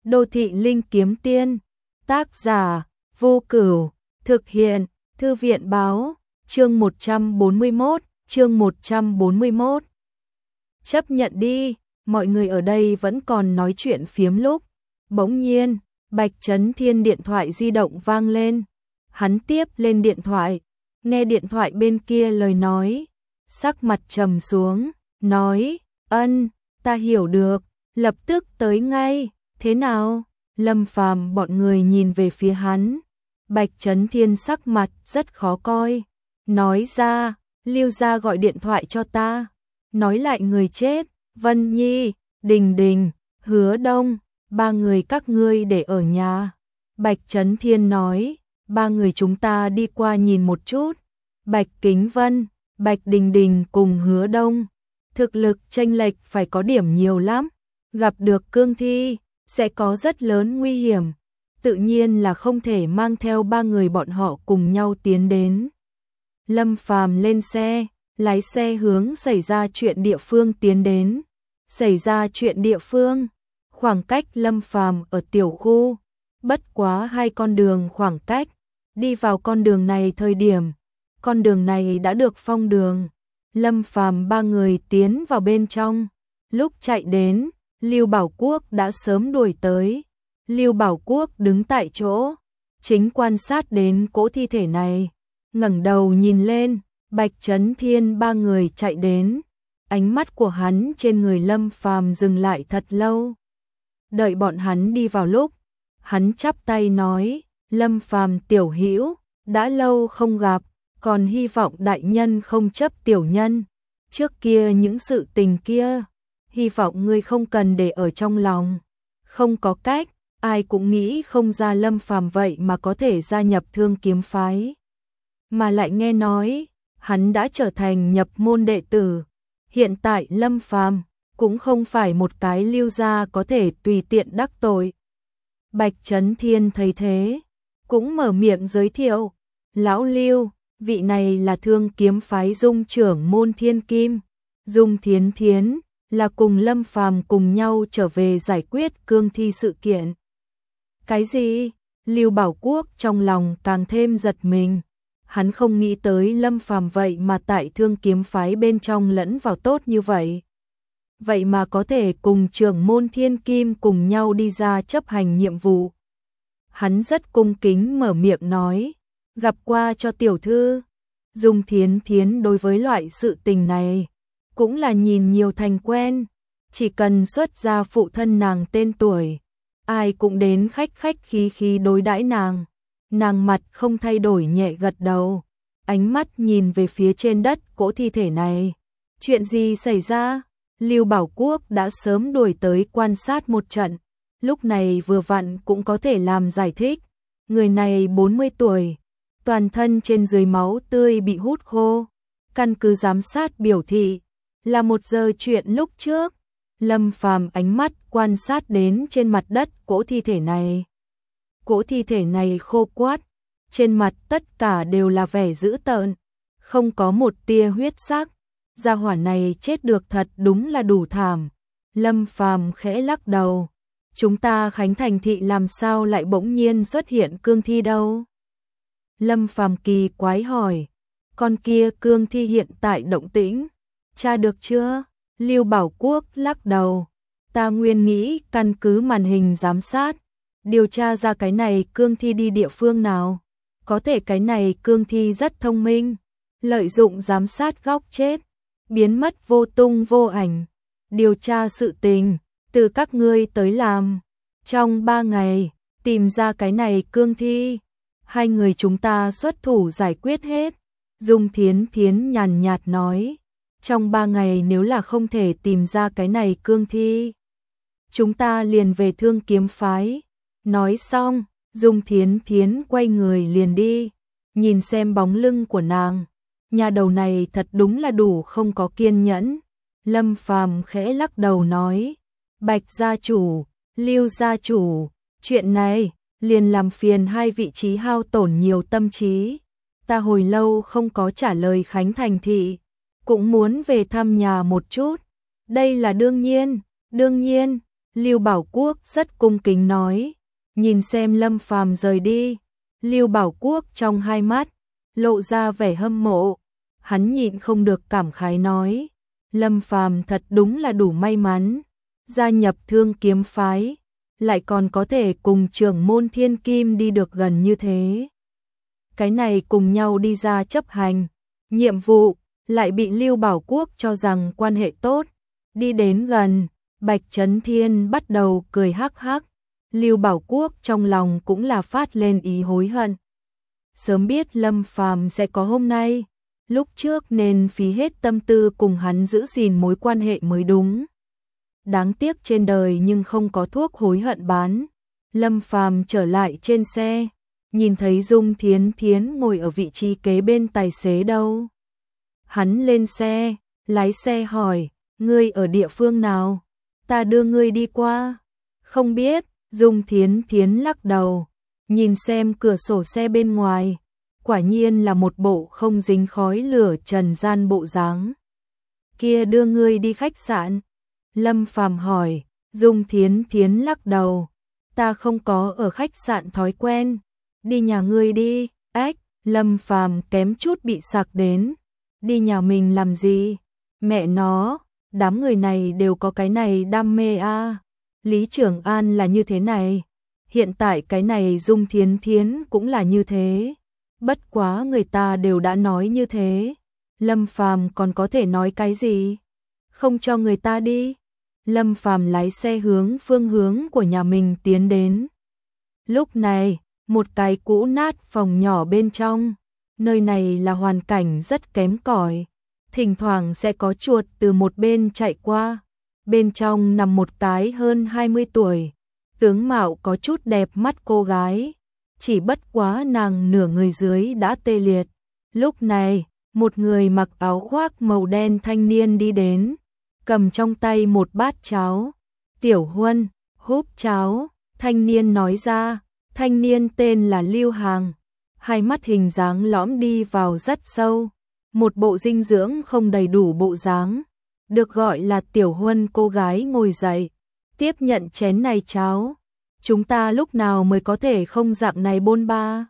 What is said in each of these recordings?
Đô thị linh kiếm tiên. Tác giả Vô Cửu. Thực hiện Thư viện báo. Chương 141. Chương 141. Chấp nhận đi. Mọi người ở đây vẫn còn nói chuyện phiếm lúc. Bỗng nhiên, Bạch Chấn Thiên điện thoại di động vang lên. Hắn tiếp lên điện thoại, nghe điện thoại bên kia lời nói, sắc mặt trầm xuống, nói: "Ân, ta hiểu được, lập tức tới ngay, thế nào?" Lâm Phàm bọn người nhìn về phía hắn. Bạch Chấn Thiên sắc mặt rất khó coi, nói ra: "Lưu gia gọi điện thoại cho ta, nói lại người chết, Vân Nhi, Đình Đình, Hứa Đông, ba người các ngươi để ở nhà." Bạch Chấn Thiên nói: "Ba người chúng ta đi qua nhìn một chút." Bạch Kính Vân, Bạch Đình Đình cùng Hứa Đông, thực lực chênh lệch phải có điểm nhiều lắm, gặp được cương thi sẽ có rất lớn nguy hiểm, tự nhiên là không thể mang theo ba người bọn họ cùng nhau tiến đến. Lâm Phàm lên xe, lái xe hướng xảy ra chuyện địa phương tiến đến. Xảy ra chuyện địa phương, khoảng cách Lâm Phàm ở tiểu khu bất quá 2 con đường khoảng cách. Đi vào con đường này thời điểm, con đường này đã được phong đường. Lâm Phàm ba người tiến vào bên trong, lúc chạy đến, Lưu Bảo Quốc đã sớm đuổi tới. Lưu Bảo Quốc đứng tại chỗ, chính quan sát đến cỗ thi thể này, ngẩng đầu nhìn lên, Bạch Chấn Thiên ba người chạy đến, ánh mắt của hắn trên người Lâm Phàm dừng lại thật lâu. Đợi bọn hắn đi vào lúc, hắn chắp tay nói: "Lâm Phàm tiểu hữu, đã lâu không gặp, còn hy vọng đại nhân không chấp tiểu nhân. Trước kia những sự tình kia, hy vọng ngươi không cần để ở trong lòng." Không có cách, ai cũng nghĩ không ra Lâm Phàm vậy mà có thể gia nhập Thương Kiếm phái. Mà lại nghe nói, hắn đã trở thành nhập môn đệ tử. Hiện tại Lâm Phàm cũng không phải một cái Lưu gia có thể tùy tiện đắc tội. Bạch Chấn Thiên thấy thế, cũng mở miệng giới thiệu: "Lão Lưu, vị này là Thương Kiếm phái Dung trưởng môn Thiên Kim, Dung Thiến Thiến, là cùng Lâm Phàm cùng nhau trở về giải quyết cương thi sự kiện." Cái gì? Lưu Bảo Quốc trong lòng càng thêm giật mình. Hắn không nghĩ tới Lâm Phàm vậy mà tại Thương Kiếm phái bên trong lẫn vào tốt như vậy. Vậy mà có thể cùng trưởng môn Thiên Kim cùng nhau đi ra chấp hành nhiệm vụ. Hắn rất cung kính mở miệng nói: "Gặp qua cho tiểu thư." Dung Thiến Thiến đối với loại sự tình này cũng là nhìn nhiều thành quen, chỉ cần xuất ra phụ thân nàng tên tuổi, ai cũng đến khách khách khí khí đối đãi nàng. Nàng mặt không thay đổi nhẹ gật đầu, ánh mắt nhìn về phía trên đất cỗ thi thể này. Chuyện gì xảy ra? Lưu Bảo Quốc đã sớm đuổi tới quan sát một trận, lúc này vừa vặn cũng có thể làm giải thích. Người này 40 tuổi, toàn thân trên dưới máu tươi bị hút khô, căn cứ giám sát biểu thị là 1 giờ chuyện lúc trước. Lâm Phàm ánh mắt quan sát đến trên mặt đất cỗ thi thể này. Cỗ thi thể này khô quắt, trên mặt tất cả đều là vẻ dữ tợn, không có một tia huyết sắc. Gia hỏa này chết được thật đúng là đủ thảm. Lâm Phàm khẽ lắc đầu: "Chúng ta Khánh Thành thị làm sao lại bỗng nhiên xuất hiện cương thi đâu?" Lâm Phàm kỳ quái hỏi: "Con kia cương thi hiện tại động tĩnh, tra được chưa?" Lưu Bảo Quốc lắc đầu: "Ta nguyên nghĩ căn cứ màn hình giám sát, điều tra ra cái này cương thi đi địa phương nào. Có thể cái này cương thi rất thông minh, lợi dụng giám sát góc chết, biến mất vô tung vô ảnh. Điều tra sự tình, từ các ngươi tới làm. Trong 3 ngày, tìm ra cái này cương thi, 2 người chúng ta xuất thủ giải quyết hết." Dung Thiến Thiến nhàn nhạt nói: "Trong 3 ngày nếu là không thể tìm ra cái này cương thi, chúng ta liền về Thương Kiếm phái." Nói xong, Dung Thiến Thiến quay người liền đi. Nhìn xem bóng lưng của nàng, nhà đầu này thật đúng là đủ không có kiên nhẫn. Lâm Phàm khẽ lắc đầu nói: "Bạch gia chủ, Lưu gia chủ, chuyện này liền làm phiền 2 vị trí hao tổn nhiều tâm trí. Ta hồi lâu không có trả lời Khánh Thành thị, cũng muốn về thăm nhà một chút. Đây là đương nhiên." Lưu Bảo Quốc rất cung kính nói, nhìn xem Lâm Phàm rời đi. Lưu Bảo Quốc trong hai mắt lộ ra vẻ hâm mộ, hắn nhịn không được cảm khái nói, Lâm Phàm thật đúng là đủ may mắn, gia nhập Thương Kiếm phái, lại còn có thể cùng trưởng môn Thiên Kim đi được gần như thế. Cái này cùng nhau đi ra chấp hành nhiệm vụ, lại bị Lưu Bảo Quốc cho rằng quan hệ tốt, đi đến gần, Bạch Chấn Thiên bắt đầu cười hắc hắc. Lưu Bảo Quốc trong lòng cũng là phát lên ý hối hận. Sớm biết Lâm Phàm sẽ có hôm nay, lúc trước nên phí hết tâm tư cùng hắn giữ gìn mối quan hệ mới đúng. Đáng tiếc trên đời nhưng không có thuốc hối hận bán. Lâm Phàm trở lại trên xe, nhìn thấy Dung Thiến Thiến ngồi ở vị trí kế bên tài xế đâu. Hắn lên xe, lái xe hỏi, ngươi ở địa phương nào? Ta đưa ngươi đi qua. Không biết, Dung Thiến Thiến lắc đầu, nhìn xem cửa sổ xe bên ngoài, quả nhiên là một bộ không dính khói lửa trần gian bộ dáng. Kia đưa ngươi đi khách sạn. Lâm Phàm hỏi, Dung Thiến Thiến lắc đầu, ta không có ở khách sạn thói quen, đi nhà ngươi đi. Ách, Lâm Phàm kém chút bị sặc đến, đi nhà mình làm gì? Mẹ nó, đám người này đều có cái này đam mê a. Lý Trường An là như thế này, hiện tại cái này Dung Thiến Thiến cũng là như thế. Bất quá người ta đều đã nói như thế, Lâm Phàm còn có thể nói cái gì? Không cho người ta đi. Lâm Phàm lái xe hướng phương hướng của nhà mình tiến đến. Lúc này, một cái cũ nát phòng nhỏ bên trong, nơi này là hoàn cảnh rất kém cỏi, thỉnh thoảng sẽ có chuột từ một bên chạy qua. Bên trong nằm một cái hơn 20 tuổi, tướng mạo có chút đẹp mắt cô gái, chỉ bất quá nàng nửa người dưới đã tê liệt. Lúc này, một người mặc áo khoác màu đen thanh niên đi đến, cầm trong tay một bát cháo. Tiểu Huân, húp cháo, thanh niên nói ra. Thanh niên tên là Lưu Hàng, hai mắt hình dáng lõm đi vào rất sâu, một bộ dinh dưỡng không đầy đủ bộ dáng, được gọi là Tiểu Huân. Cô gái ngồi dậy, tiếp nhận chén này cháo. Chúng ta lúc nào mới có thể không dạng này bôn ba?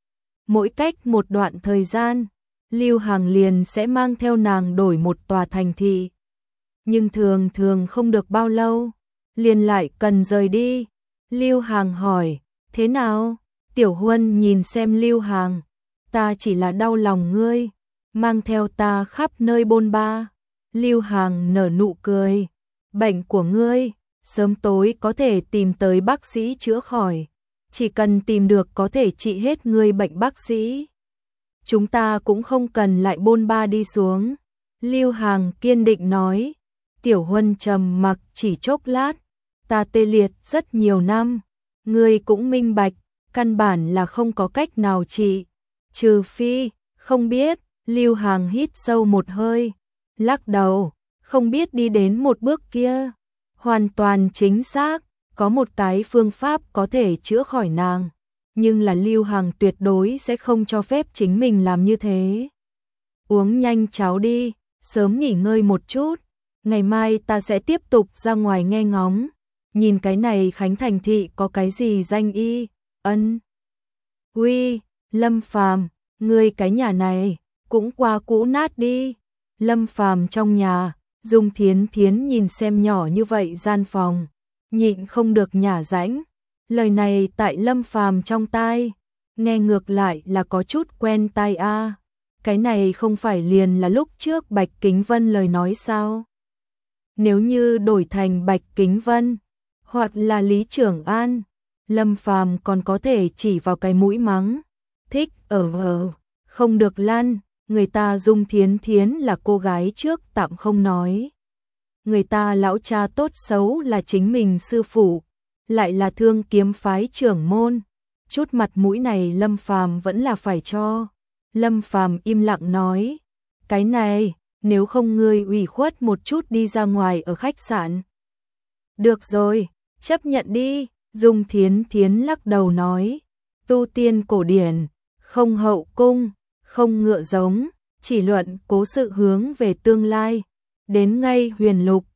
Mỗi cách một đoạn thời gian, Lưu Hàng liền sẽ mang theo nàng đổi một tòa thành thị, nhưng thường thường không được bao lâu, liền lại cần rời đi. Lưu Hàng hỏi, thế nào? Tiểu Huân nhìn xem Lưu Hàng, ta chỉ là đau lòng ngươi, mang theo ta khắp nơi bôn ba. Lưu Hàng nở nụ cười, bệnh của ngươi, sớm tối có thể tìm tới bác sĩ chữa khỏi, chỉ cần tìm được có thể trị hết ngươi bệnh bác sĩ. Chúng ta cũng không cần lại bôn ba đi xuống. Lưu Hàng kiên định nói. Tiểu Huân trầm mặc chỉ chốc lát, ta tê liệt rất nhiều năm, ngươi cũng minh bạch, căn bản là không có cách nào trị, trừ phi, không biết. Lưu Hàng hít sâu một hơi, lắc đầu, không biết đi đến một bước kia. Hoàn toàn chính xác, có một cái phương pháp có thể chữa khỏi nàng, nhưng là Lưu Hàng tuyệt đối sẽ không cho phép chính mình làm như thế. Uống nhanh cháo đi, sớm nghỉ ngơi một chút, ngày mai ta sẽ tiếp tục ra ngoài nghe ngóng, nhìn cái này Khánh Thành thị có cái gì danh y. Ân. Uy, Lâm Phàm, ngươi cái nhà này cũng qua cũ nát đi. Lâm Phàm trong nhà, Dung Thiến Thiến nhìn xem nhỏ như vậy gian phòng, nhịn không được nhả rãnh. Lời này tại Lâm Phàm trong tai, nghe ngược lại là có chút quen tai a. Cái này không phải liền là lúc trước Bạch Kính Vân lời nói sao? Nếu như đổi thành Bạch Kính Vân, hoặc là Lý Trường An, Lâm Phàm còn có thể chỉ vào cái mũi mắng, thích không được lăn. Người ta Dung Thiến Thiến là cô gái trước tạm không nói, người ta lão cha tốt xấu là chính mình sư phụ, lại là Thương Kiếm phái trưởng môn, chút mặt mũi này Lâm Phàm vẫn là phải cho. Lâm Phàm im lặng nói, cái này, nếu không ngươi ủy khuất một chút đi ra ngoài ở khách sạn. Được rồi, chấp nhận đi. Dung Thiến Thiến lắc đầu nói, tu tiên cổ điển, không hậu cung, không ngựa giống, chỉ luận cố sự hướng về tương lai, đến ngay huyền lục,